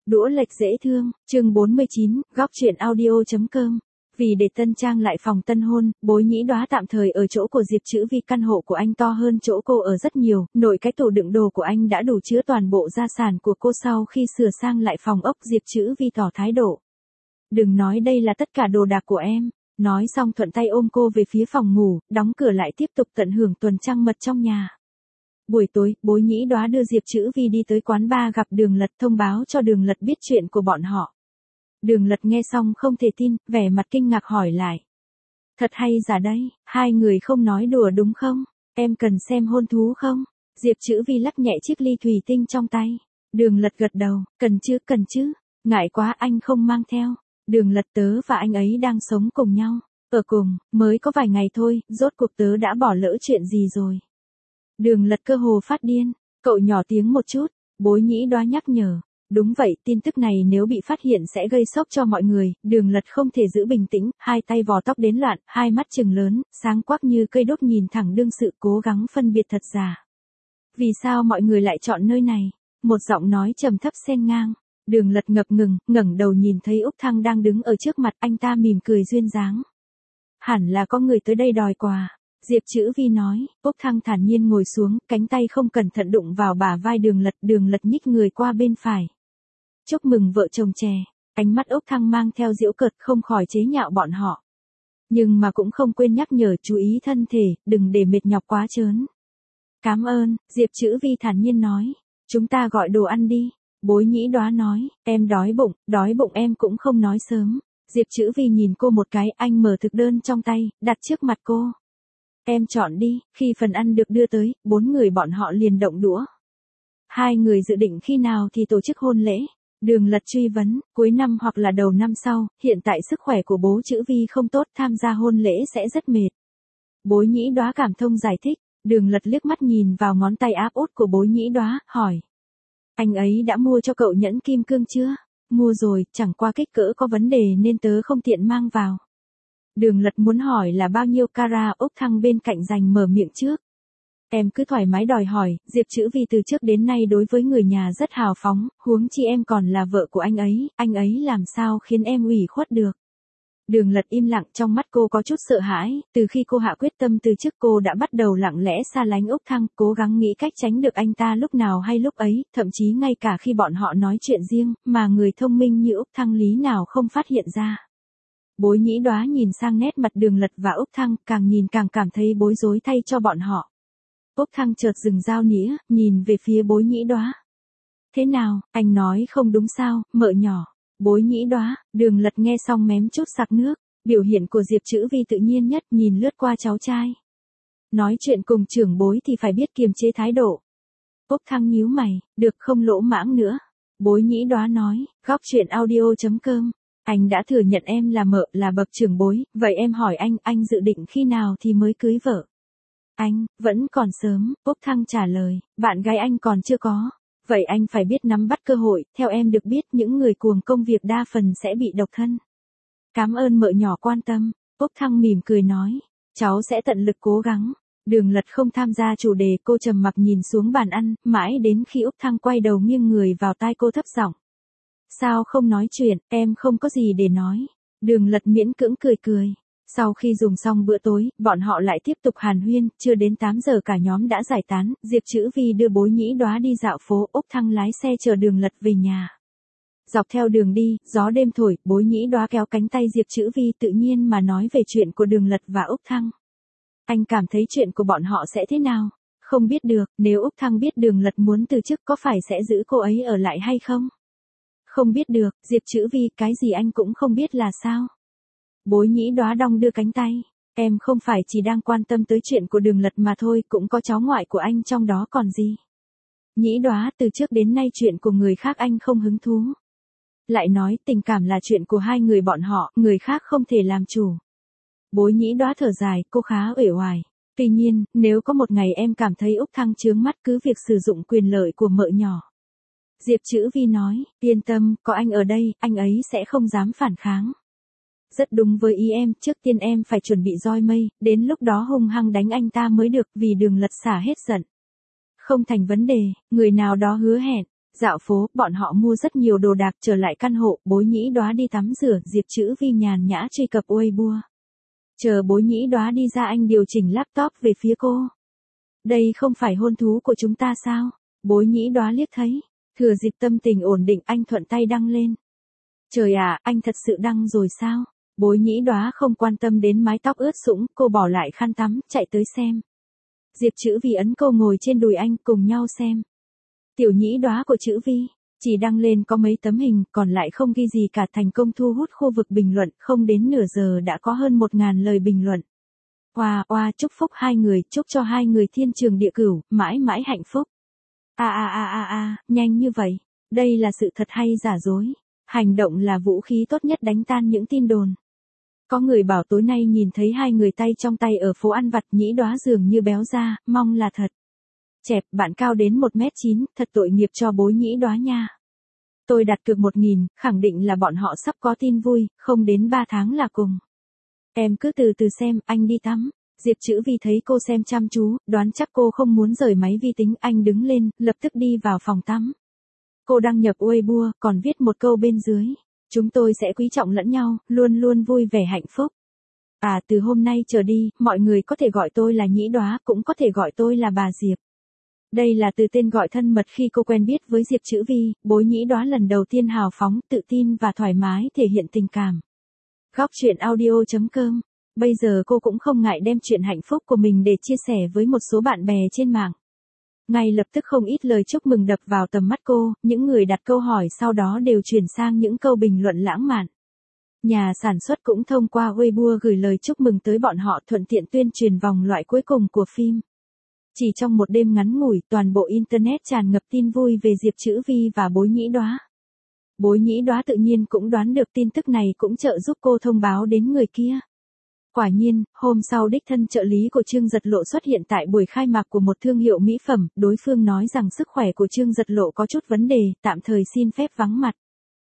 Đũa lệch dễ thương, chương 49, góc truyện audio.com. Vì để tân trang lại phòng tân hôn, Bối Nhĩ Đóa tạm thời ở chỗ của Diệp Chữ Vi. Căn hộ của anh to hơn chỗ cô ở rất nhiều, nội cái tủ đựng đồ của anh đã đủ chứa toàn bộ gia sản của cô. Sau khi sửa sang lại phòng ốc, Diệp Chữ Vi tỏ thái độ. Đừng nói đây là tất cả đồ đạc của em. Nói xong thuận tay ôm cô về phía phòng ngủ, đóng cửa lại tiếp tục tận hưởng tuần trăng mật trong nhà. Buổi tối, Bối Nhĩ Đóa đưa Diệp Chữ Vi đi tới quán bar gặp Đường Lật, thông báo cho Đường Lật biết chuyện của bọn họ. Đường Lật nghe xong không thể tin, vẻ mặt kinh ngạc hỏi lại. Thật hay giả đấy, hai người không nói đùa đúng không? Em cần xem hôn thú không? Diệp Chữ Vi lắc nhẹ chiếc ly thủy tinh trong tay. Đường Lật gật đầu, cần chứ, ngại quá anh không mang theo. Đường Lật, tớ và anh ấy đang sống cùng nhau. Ở cùng, mới có vài ngày thôi, rốt cuộc tớ đã bỏ lỡ chuyện gì rồi. Đường Lật cơ hồ phát điên, cậu nhỏ tiếng một chút, Bối Nhĩ Đóa nhắc nhở. Đúng vậy, tin tức này nếu bị phát hiện sẽ gây sốc cho mọi người. Đường Lật không thể giữ bình tĩnh, hai tay vò tóc đến loạn, hai mắt trừng lớn, sáng quắc như cây đốt nhìn thẳng đương sự, cố gắng phân biệt thật giả. Vì sao mọi người lại chọn nơi này? Một giọng nói trầm thấp xen ngang. Đường Lật ngập ngừng, ngẩng đầu nhìn thấy Úc Thăng đang đứng ở trước mặt, anh ta mỉm cười duyên dáng. Hẳn là có người tới đây đòi quà. Diệp Chữ Vi nói. Úc Thăng thản nhiên ngồi xuống, cánh tay không cẩn thận đụng vào bả vai Đường Lật. Đường Lật nhích người qua bên phải. Chúc mừng vợ chồng trẻ. Ánh mắt Úc Thăng mang theo giễu cợt, không khỏi chế nhạo bọn họ. Nhưng mà cũng không quên nhắc nhở chú ý thân thể, đừng để mệt nhọc quá trớn. Cảm ơn, Diệp Chữ Vi thản nhiên nói. Chúng ta gọi đồ ăn đi. Bối Nhĩ Đóa nói, em đói bụng em cũng không nói sớm. Diệp Chữ Vi nhìn cô một cái, anh mở thực đơn trong tay, đặt trước mặt cô. Em chọn đi. Khi phần ăn được đưa tới, bốn người bọn họ liền động đũa. Hai người dự định khi nào thì tổ chức hôn lễ? Đường Lật truy vấn, cuối năm hoặc là đầu năm sau, hiện tại sức khỏe của bố Chữ Vi không tốt, tham gia hôn lễ sẽ rất mệt. Bối Nhĩ Đóa cảm thông giải thích. Đường Lật liếc mắt nhìn vào ngón tay áp út của Bối Nhĩ Đóa, hỏi. Anh ấy đã mua cho cậu nhẫn kim cương chưa? Mua rồi, chẳng qua kích cỡ có vấn đề nên tớ không tiện mang vào. Đường Lật muốn hỏi là bao nhiêu carat. Úc Thăng bên cạnh giành mở miệng trước. Em cứ thoải mái đòi hỏi. Diệp Chữ Vi từ trước đến nay đối với người nhà rất hào phóng, huống chi em còn là vợ của anh ấy làm sao khiến em ủy khuất được. Đường Lật im lặng, trong mắt cô có chút sợ hãi. Từ khi cô hạ quyết tâm từ chức, cô đã bắt đầu lặng lẽ xa lánh Úc Thăng, cố gắng nghĩ cách tránh được anh ta lúc nào hay lúc ấy, thậm chí ngay cả khi bọn họ nói chuyện riêng, mà người thông minh như Úc Thăng lý nào không phát hiện ra. Bối Nhĩ Đóa nhìn sang nét mặt Đường Lật và Úc Thăng, càng nhìn càng cảm thấy bối rối thay cho bọn họ. Úc Thăng chợt dừng dao nĩa, nhìn về phía Bối Nhĩ Đóa. Thế nào, anh nói không đúng sao, mợ nhỏ? Bối Nhĩ Đóa. Đường Lật nghe xong mém chút sặc nước. Biểu hiện của Diệp Chữ Vi tự nhiên nhất, nhìn lướt qua cháu trai. Nói chuyện cùng trưởng bối thì phải biết kiềm chế thái độ. Úc Thăng nhíu mày, được không lỗ mãng nữa. Bối Nhĩ Đóa nói, góc truyện audio.com. Anh đã thừa nhận em là mợ, là bậc trưởng bối, vậy em hỏi anh dự định khi nào thì mới cưới vợ? Anh, vẫn còn sớm. Úc Thăng trả lời, bạn gái anh còn chưa có. Vậy anh phải biết nắm bắt cơ hội, theo em được biết những người cuồng công việc đa phần sẽ bị độc thân. Cảm ơn mợ nhỏ quan tâm. Úc Thăng mỉm cười nói, cháu sẽ tận lực cố gắng. Đường Lật không tham gia chủ đề, cô trầm mặc nhìn xuống bàn ăn, mãi đến khi Úc Thăng quay đầu nghiêng người vào tai cô thấp giọng. Sao không nói chuyện, em không có gì để nói. Đường Lật miễn cưỡng cười. Sau khi dùng xong bữa tối, bọn họ lại tiếp tục hàn huyên, chưa đến 8 giờ cả nhóm đã giải tán. Diệp Chữ Vi đưa Bối Nhĩ Đóa đi dạo phố, Úc Thăng lái xe chờ Đường Lật về nhà. Dọc theo đường đi, gió đêm thổi, Bối Nhĩ Đóa kéo cánh tay Diệp Chữ Vi tự nhiên mà nói về chuyện của Đường Lật và Úc Thăng. Anh cảm thấy chuyện của bọn họ sẽ thế nào? Không biết được, nếu Úc Thăng biết Đường Lật muốn từ chức có phải sẽ giữ cô ấy ở lại hay không? Không biết được, Diệp Chữ Vi, cái gì anh cũng không biết là sao? Bối Nhĩ Đóa đong đưa cánh tay. Em không phải chỉ đang quan tâm tới chuyện của Đường Lật mà thôi, cũng có cháu ngoại của anh trong đó còn gì. Nhĩ Đóa, từ trước đến nay chuyện của người khác anh không hứng thú. Lại nói tình cảm là chuyện của hai người bọn họ, người khác không thể làm chủ. Bối Nhĩ Đóa thở dài, cô khá uể oải. Tuy nhiên, nếu có một ngày em cảm thấy Úc Thăng chướng mắt cứ việc sử dụng quyền lợi của mợ nhỏ. Diệp Chữ Vi nói, yên tâm, có anh ở đây, anh ấy sẽ không dám phản kháng. Rất đúng với ý em, trước tiên em phải chuẩn bị roi mây, đến lúc đó hung hăng đánh anh ta mới được, vì Đường Lật xả hết giận. Không thành vấn đề, người nào đó hứa hẹn. Dạo phố, bọn họ mua rất nhiều đồ đạc trở lại căn hộ, Bối Nhĩ Đóa đi tắm rửa, Diệp Chữ Vi nhàn nhã truy cập Weibo. Chờ Bối Nhĩ Đóa đi ra anh điều chỉnh laptop về phía cô. Đây không phải hôn thú của chúng ta sao? Bối Nhĩ Đóa liếc thấy. Thừa dịp tâm tình ổn định anh thuận tay đăng lên. Trời ạ, anh thật sự đăng rồi sao? Bối Nhĩ Đóa không quan tâm đến mái tóc ướt sũng, cô bỏ lại khăn tắm, chạy tới xem. Diệp Chữ Vi ấn cô ngồi trên đùi anh, cùng nhau xem. Tiểu Nhĩ Đóa của Chữ Vi, chỉ đăng lên có mấy tấm hình, còn lại không ghi gì cả, thành công thu hút khu vực bình luận, không đến nửa giờ đã có hơn 1000 lời bình luận. Oa oa, chúc phúc hai người, chúc cho hai người thiên trường địa cửu, mãi mãi hạnh phúc. Nhanh như vậy, đây là sự thật hay giả dối? Hành động là vũ khí tốt nhất đánh tan những tin đồn. Có người bảo tối nay nhìn thấy hai người tay trong tay ở phố ăn vặt, Nhĩ Đóa dường như béo ra, mong là thật. Chẹp, bạn cao đến 1m9, thật tội nghiệp cho Bối Nhĩ Đóa nha. Tôi đặt cược 1000, khẳng định là bọn họ sắp có tin vui, không đến 3 tháng là cùng. Em cứ từ từ xem, anh đi tắm. Diệp Chữ Vi thấy cô xem chăm chú, đoán chắc cô không muốn rời máy vi tính, anh đứng lên, lập tức đi vào phòng tắm. Cô đăng nhập Weibo, còn viết một câu bên dưới. Chúng tôi sẽ quý trọng lẫn nhau, luôn luôn vui vẻ hạnh phúc. Từ hôm nay trở đi, mọi người có thể gọi tôi là Nhĩ Đóa, cũng có thể gọi tôi là bà Diệp. Đây là từ tên gọi thân mật khi cô quen biết với Diệp Chữ Vi, Bối Nhĩ Đóa lần đầu tiên hào phóng, tự tin và thoải mái thể hiện tình cảm. Góc truyện audio.com. Bây giờ cô cũng không ngại đem chuyện hạnh phúc của mình để chia sẻ với một số bạn bè trên mạng. Ngay lập tức không ít lời chúc mừng đập vào tầm mắt cô, những người đặt câu hỏi sau đó đều chuyển sang những câu bình luận lãng mạn. Nhà sản xuất cũng thông qua Weibo gửi lời chúc mừng tới bọn họ, thuận tiện tuyên truyền vòng loại cuối cùng của phim. Chỉ trong một đêm ngắn ngủi, toàn bộ Internet tràn ngập tin vui về Diệp Chữ Vi và Bối Nhĩ Đóa. Bối Nhĩ Đóa tự nhiên cũng đoán được tin tức này, cũng trợ giúp cô thông báo đến người kia. Quả nhiên, hôm sau đích thân trợ lý của Trương Dật Lộ xuất hiện tại buổi khai mạc của một thương hiệu mỹ phẩm, đối phương nói rằng sức khỏe của Trương Dật Lộ có chút vấn đề, tạm thời xin phép vắng mặt.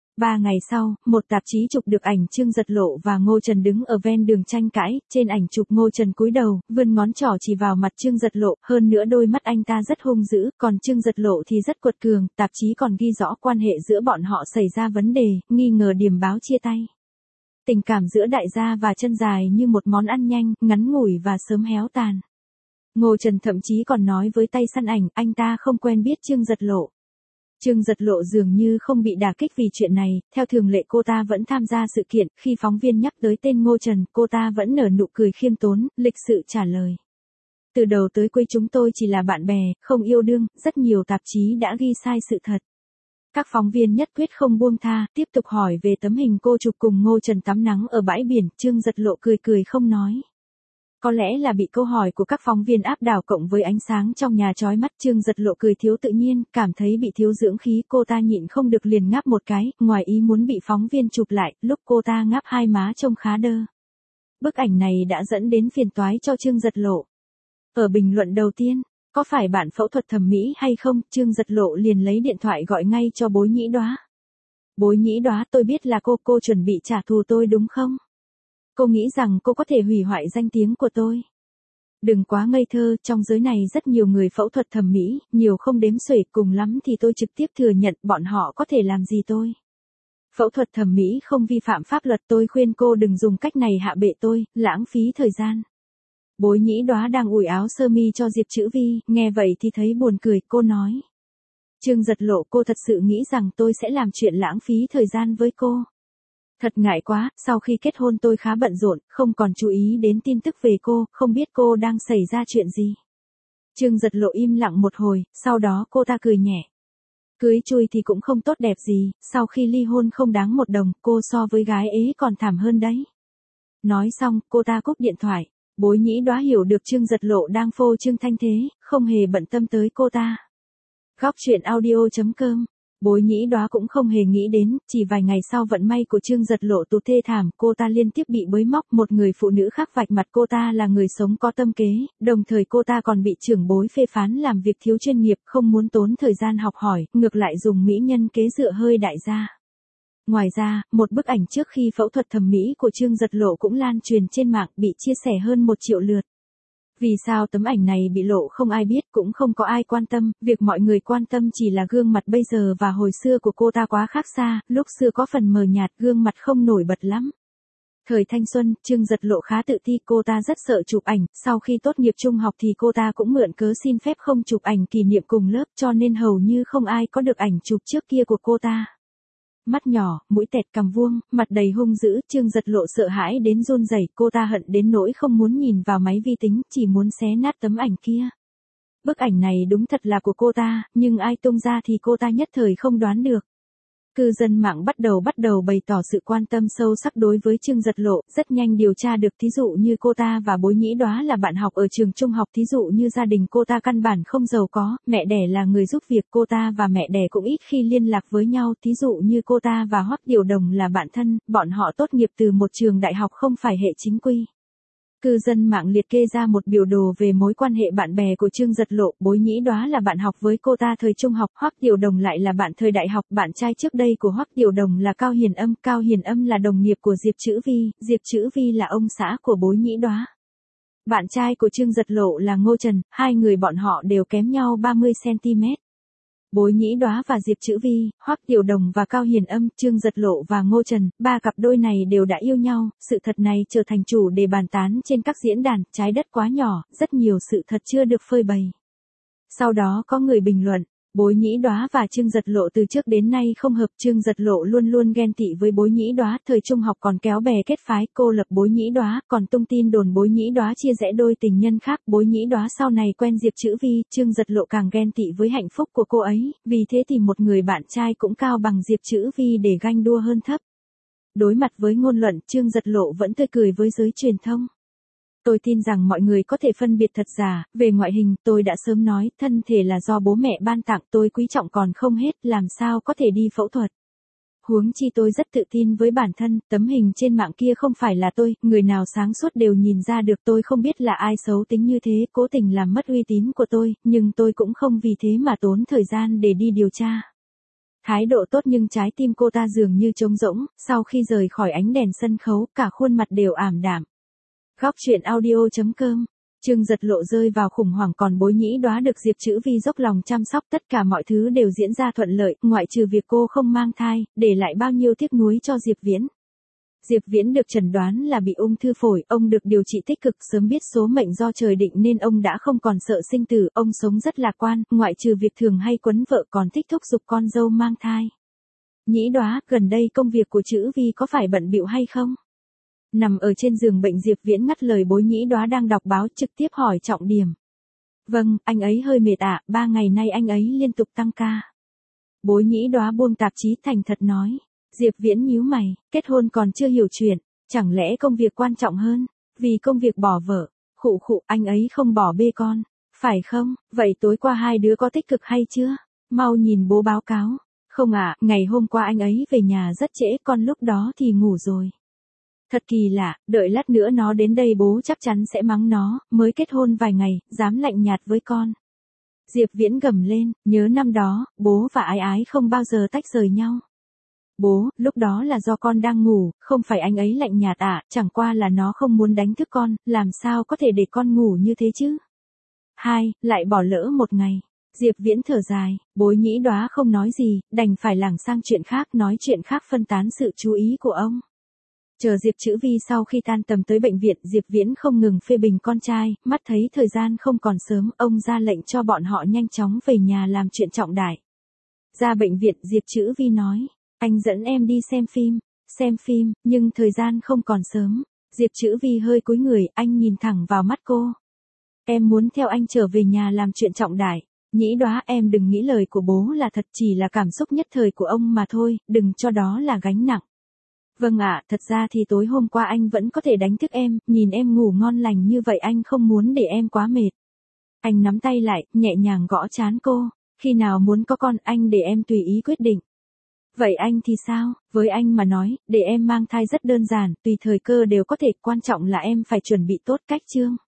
3 ngày sau, một tạp chí chụp được ảnh Trương Dật Lộ và Ngô Trần đứng ở ven đường tranh cãi, trên ảnh chụp Ngô Trần cúi đầu, vươn ngón trỏ chỉ vào mặt Trương Dật Lộ, hơn nữa đôi mắt anh ta rất hung dữ, còn Trương Dật Lộ thì rất quật cường, tạp chí còn ghi rõ quan hệ giữa bọn họ xảy ra vấn đề, nghi ngờ điểm báo chia tay. Tình cảm giữa đại gia và chân dài như một món ăn nhanh, ngắn ngủi và sớm héo tàn. Ngô Trần thậm chí còn nói với tay săn ảnh, anh ta không quen biết Trương Dật Lộ. Trương Dật Lộ dường như không bị đả kích vì chuyện này, theo thường lệ cô ta vẫn tham gia sự kiện, khi phóng viên nhắc tới tên Ngô Trần, cô ta vẫn nở nụ cười khiêm tốn, lịch sự trả lời. Từ đầu tới cuối chúng tôi chỉ là bạn bè, không yêu đương, rất nhiều tạp chí đã ghi sai sự thật. Các phóng viên nhất quyết không buông tha, tiếp tục hỏi về tấm hình cô chụp cùng Ngô Trần tắm nắng ở bãi biển, Trương Dật Lộ cười cười không nói. Có lẽ là bị câu hỏi của các phóng viên áp đảo cộng với ánh sáng trong nhà chói mắt, Trương Dật Lộ cười thiếu tự nhiên, cảm thấy bị thiếu dưỡng khí, cô ta nhịn không được liền ngáp một cái, ngoài ý muốn bị phóng viên chụp lại, lúc cô ta ngáp hai má trông khá đơ. Bức ảnh này đã dẫn đến phiền toái cho Trương Dật Lộ. Ở bình luận đầu tiên, có phải bạn phẫu thuật thẩm mỹ hay không, Trương Dật Lộ liền lấy điện thoại gọi ngay cho Bối Nhĩ Đóa. Bối Nhĩ Đóa, tôi biết là cô chuẩn bị trả thù tôi đúng không? Cô nghĩ rằng cô có thể hủy hoại danh tiếng của tôi. Đừng quá ngây thơ, trong giới này rất nhiều người phẫu thuật thẩm mỹ, nhiều không đếm xuể, cùng lắm thì tôi trực tiếp thừa nhận bọn họ có thể làm gì tôi. Phẫu thuật thẩm mỹ không vi phạm pháp luật, tôi khuyên cô đừng dùng cách này hạ bệ tôi, lãng phí thời gian. Bối Nhĩ Đóa đang ủi áo sơ mi cho Diệp Chữ Vi, nghe vậy thì thấy buồn cười, cô nói. Trương Dật Lộ, cô thật sự nghĩ rằng tôi sẽ làm chuyện lãng phí thời gian với cô. Thật ngại quá, sau khi kết hôn tôi khá bận rộn, không còn chú ý đến tin tức về cô, không biết cô đang xảy ra chuyện gì. Trương Dật Lộ im lặng một hồi, sau đó cô ta cười nhẹ. Cưới chui thì cũng không tốt đẹp gì, sau khi ly hôn không đáng một đồng, cô so với gái ế còn thảm hơn đấy. Nói xong, cô ta cúp điện thoại. Bối Nhĩ Đóa hiểu được Trương Dật Lộ đang phô trương thanh thế, không hề bận tâm tới cô ta. Góc truyện audio.com. Bối Nhĩ Đóa cũng không hề nghĩ đến, chỉ vài ngày sau vận may của Trương Dật Lộ tụt thê thảm, cô ta liên tiếp bị bới móc, một người phụ nữ khác vạch mặt cô ta là người sống có tâm kế, đồng thời cô ta còn bị trưởng bối phê phán làm việc thiếu chuyên nghiệp, không muốn tốn thời gian học hỏi, ngược lại dùng mỹ nhân kế dựa hơi đại gia. Ngoài ra, một bức ảnh trước khi phẫu thuật thẩm mỹ của Trương Dật Lộ cũng lan truyền trên mạng, bị chia sẻ hơn 1 triệu lượt. Vì sao tấm ảnh này bị lộ không ai biết, cũng không có ai quan tâm, việc mọi người quan tâm chỉ là gương mặt bây giờ và hồi xưa của cô ta quá khác xa, lúc xưa có phần mờ nhạt, gương mặt không nổi bật lắm. Thời thanh xuân, Trương Giật Lộ khá tự ti, cô ta rất sợ chụp ảnh, sau khi tốt nghiệp trung học thì cô ta cũng mượn cớ xin phép không chụp ảnh kỷ niệm cùng lớp, cho nên hầu như không ai có được ảnh chụp trước kia của cô ta. Mắt nhỏ, mũi tẹt, cằm vuông, mặt đầy hung dữ, Trương Giật Lộ sợ hãi đến run rẩy, cô ta hận đến nỗi không muốn nhìn vào máy vi tính, chỉ muốn xé nát tấm ảnh kia. Bức ảnh này đúng thật là của cô ta, nhưng ai tung ra thì cô ta nhất thời không đoán được. Cư dân mạng bắt đầu bày tỏ sự quan tâm sâu sắc đối với Trương Giật Lộ, rất nhanh điều tra được thí dụ như cô ta và Bối Nhĩ Đóa là bạn học ở trường trung học, thí dụ như gia đình cô ta căn bản không giàu có, mẹ đẻ là người giúp việc, cô ta và mẹ đẻ cũng ít khi liên lạc với nhau, thí dụ như cô ta và Hoắc Tiểu Đồng là bạn thân, bọn họ tốt nghiệp từ một trường đại học không phải hệ chính quy. Cư dân mạng liệt kê ra một biểu đồ về mối quan hệ bạn bè của Trương Giật Lộ, Bối Nhĩ Đóa là bạn học với cô ta thời trung học, Hoắc Tiểu Đồng lại là bạn thời đại học, bạn trai trước đây của Hoắc Tiểu Đồng là Cao Hiền Âm là đồng nghiệp của Diệp Chữ Vi là ông xã của Bối Nhĩ Đóa. Bạn trai của Trương Giật Lộ là Ngô Trần, hai người bọn họ đều kém nhau 30cm. Bối Nhĩ Đóa và Diệp Chữ Vi, Hoắc Tiểu Đồng và Cao Hiền Âm, Trương Giật Lộ và Ngô Trần, ba cặp đôi này đều đã yêu nhau, sự thật này trở thành chủ đề bàn tán trên các diễn đàn, trái đất quá nhỏ, rất nhiều sự thật chưa được phơi bày. Sau đó có người bình luận, Bối Nhĩ Đóa và Trương Giật Lộ từ trước đến nay không hợp, Trương Giật Lộ luôn luôn ghen tị với Bối Nhĩ Đóa, thời trung học còn kéo bè kết phái, cô lập Bối Nhĩ Đóa, còn tung tin đồn Bối Nhĩ Đóa chia rẽ đôi tình nhân khác, Bối Nhĩ Đóa sau này quen Diệp Chữ Vi, Trương Giật Lộ càng ghen tị với hạnh phúc của cô ấy, vì thế tìm một người bạn trai cũng cao bằng Diệp Chữ Vi để ganh đua hơn thấp. Đối mặt với ngôn luận, Trương Giật Lộ vẫn tươi cười với giới truyền thông. Tôi tin rằng mọi người có thể phân biệt thật giả, về ngoại hình, tôi đã sớm nói, thân thể là do bố mẹ ban tặng, tôi quý trọng còn không hết, làm sao có thể đi phẫu thuật. Huống chi tôi rất tự tin với bản thân, tấm hình trên mạng kia không phải là tôi, người nào sáng suốt đều nhìn ra được, tôi không biết là ai xấu tính như thế, cố tình làm mất uy tín của tôi, nhưng tôi cũng không vì thế mà tốn thời gian để đi điều tra. Thái độ tốt nhưng trái tim cô ta dường như trống rỗng, sau khi rời khỏi ánh đèn sân khấu, cả khuôn mặt đều ảm đạm. Góc truyện audio.com. Trương Giật Lộ rơi vào khủng hoảng, còn Bối Nhĩ Đóa được Diệp Chữ Vi dốc lòng chăm sóc, tất cả mọi thứ đều diễn ra thuận lợi, ngoại trừ việc cô không mang thai, để lại bao nhiêu tiếc nuối cho Diệp Viễn. Diệp Viễn được chẩn đoán là bị ung thư phổi, ông được điều trị tích cực, sớm biết số mệnh do trời định nên ông đã không còn sợ sinh tử, ông sống rất lạc quan, ngoại trừ việc thường hay quấn vợ còn thích thúc giục con dâu mang thai. Nhĩ Đóa, gần đây công việc của Chữ Vi có phải bận bịu hay không? Nằm ở trên giường bệnh, Diệp Viễn ngắt lời Bối Nhĩ Đóa đang đọc báo, trực tiếp hỏi trọng điểm. Vâng, anh ấy hơi mệt ạ, 3 ngày nay anh ấy liên tục tăng ca. Bối Nhĩ Đóa buông tạp chí thành thật nói. Diệp Viễn nhíu mày, kết hôn còn chưa hiểu chuyện, chẳng lẽ công việc quan trọng hơn, vì công việc bỏ vợ, khụ, anh ấy không bỏ bê con, phải không, vậy tối qua hai đứa có tích cực hay chưa, mau nhìn bố báo cáo. Không ạ, ngày hôm qua anh ấy về nhà rất trễ, con lúc đó thì ngủ rồi. Thật kỳ lạ, đợi lát nữa nó đến đây bố chắc chắn sẽ mắng nó, mới kết hôn vài ngày, dám lạnh nhạt với con. Diệp Viễn gầm lên, nhớ năm đó, bố và Ái Ái không bao giờ tách rời nhau. Bố, lúc đó là do con đang ngủ, không phải anh ấy lạnh nhạt ạ, chẳng qua là nó không muốn đánh thức con, làm sao có thể để con ngủ như thế chứ. 2. Lại bỏ lỡ một ngày. Diệp Viễn thở dài, Bối Nhĩ Đóa không nói gì, đành phải lảng sang chuyện khác, nói chuyện khác phân tán sự chú ý của ông. Chờ Diệp Chữ Vi sau khi tan tầm tới bệnh viện, Diệp Viễn không ngừng phê bình con trai, mắt thấy thời gian không còn sớm, ông ra lệnh cho bọn họ nhanh chóng về nhà làm chuyện trọng đại. Ra bệnh viện, Diệp Chữ Vi nói, anh dẫn em đi xem phim, nhưng thời gian không còn sớm. Diệp Chữ Vi hơi cúi người, anh nhìn thẳng vào mắt cô. Em muốn theo anh trở về nhà làm chuyện trọng đại. Nhĩ Đóa, em đừng nghĩ lời của bố là thật, chỉ là cảm xúc nhất thời của ông mà thôi, đừng cho đó là gánh nặng. Vâng ạ, thật ra thì tối hôm qua anh vẫn có thể đánh thức em, nhìn em ngủ ngon lành như vậy anh không muốn để em quá mệt. Anh nắm tay lại, nhẹ nhàng gõ trán cô, khi nào muốn có con anh để em tùy ý quyết định. Vậy anh thì sao, với anh mà nói, để em mang thai rất đơn giản, tùy thời cơ đều có thể, quan trọng là em phải chuẩn bị tốt cách chương.